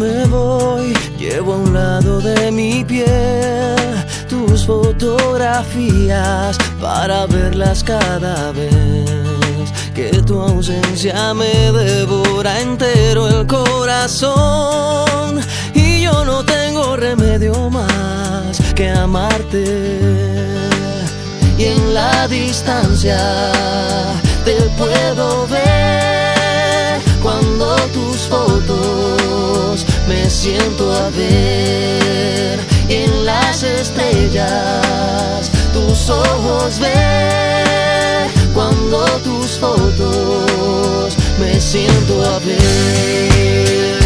me voy, llevo a un lado de mi piel tus fotografías para verlas cada vez que tu ausencia me devora entero el corazón. Y yo no tengo remedio más que amarte. Y en la distancia te puedo ver cuando tus fotos me siento a ver. Y en las estrellas tus ojos ver cuando tus fotos me siento a ver.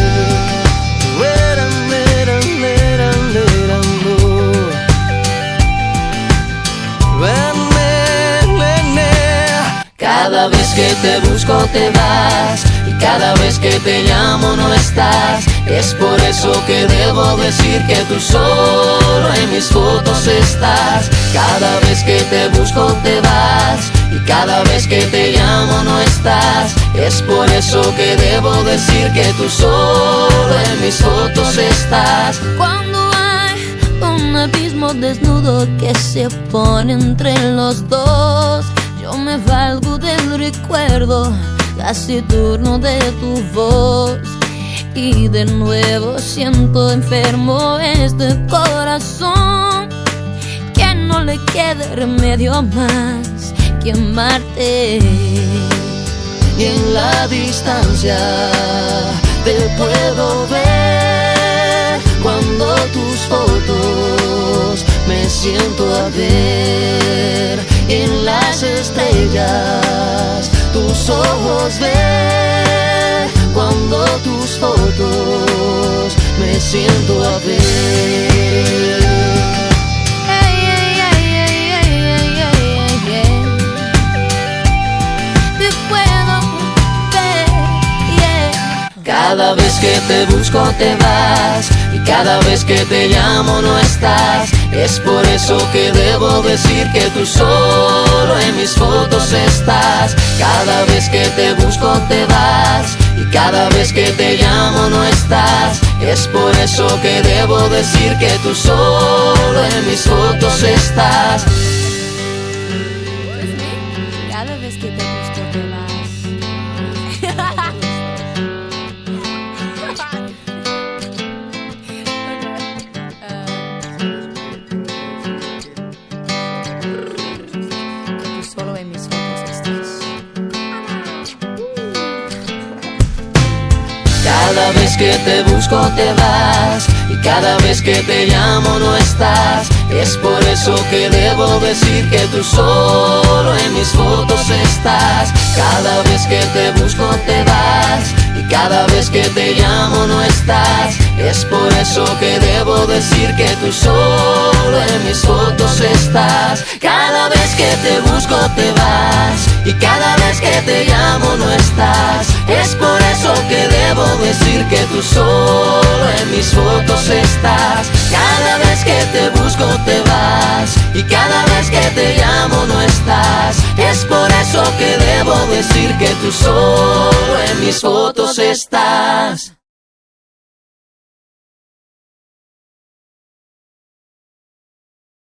Cada vez que te busco te vas, y cada vez que te llamo no estás. Es por eso que debo decir que tú solo en mis fotos estás. Cada vez que te busco te vas, y cada vez que te llamo no estás. Es por eso que debo decir que tú solo en mis fotos estás. Cuando hay un abismo desnudo que se pone entre los dos, yo me valgo del recuerdo taciturno de tu voz. Y de nuevo siento enfermo este corazón, que no le quede remedio más que amarte. Y en la distancia te puedo ver cuando tus fotos me siento a ver. En las estrellas tus ojos ver cuando tus fotos me siento a ver. Te puedo ver, Cada vez que te busco te vas, y cada vez que te llamo no estás. Es por eso que debo decir que tú solo en mis fotos estás. Cada vez que te busco te vas, y cada vez que te llamo no estás. Es por eso que debo decir que tú solo en mis fotos estás. cada vez que te busco te vas. Solo en mis fotos estás. Cada vez que te busco te vas, y cada vez que te llamo no estás. Es por eso que debo decir que tú solo en mis fotos estás. Cada vez que te busco te vas, y cada vez que te llamo no estás. Es por eso que debo decir que tú solo en mis fotos estás. Cada vez que te busco te vas, y cada vez que te llamo no estás. Es por eso que debo decir que tú solo en mis fotos estás. Cada vez que te busco te vas, y cada vez que te llamo no estás. Es por eso que debo decir que tú solo en mis fotos estás.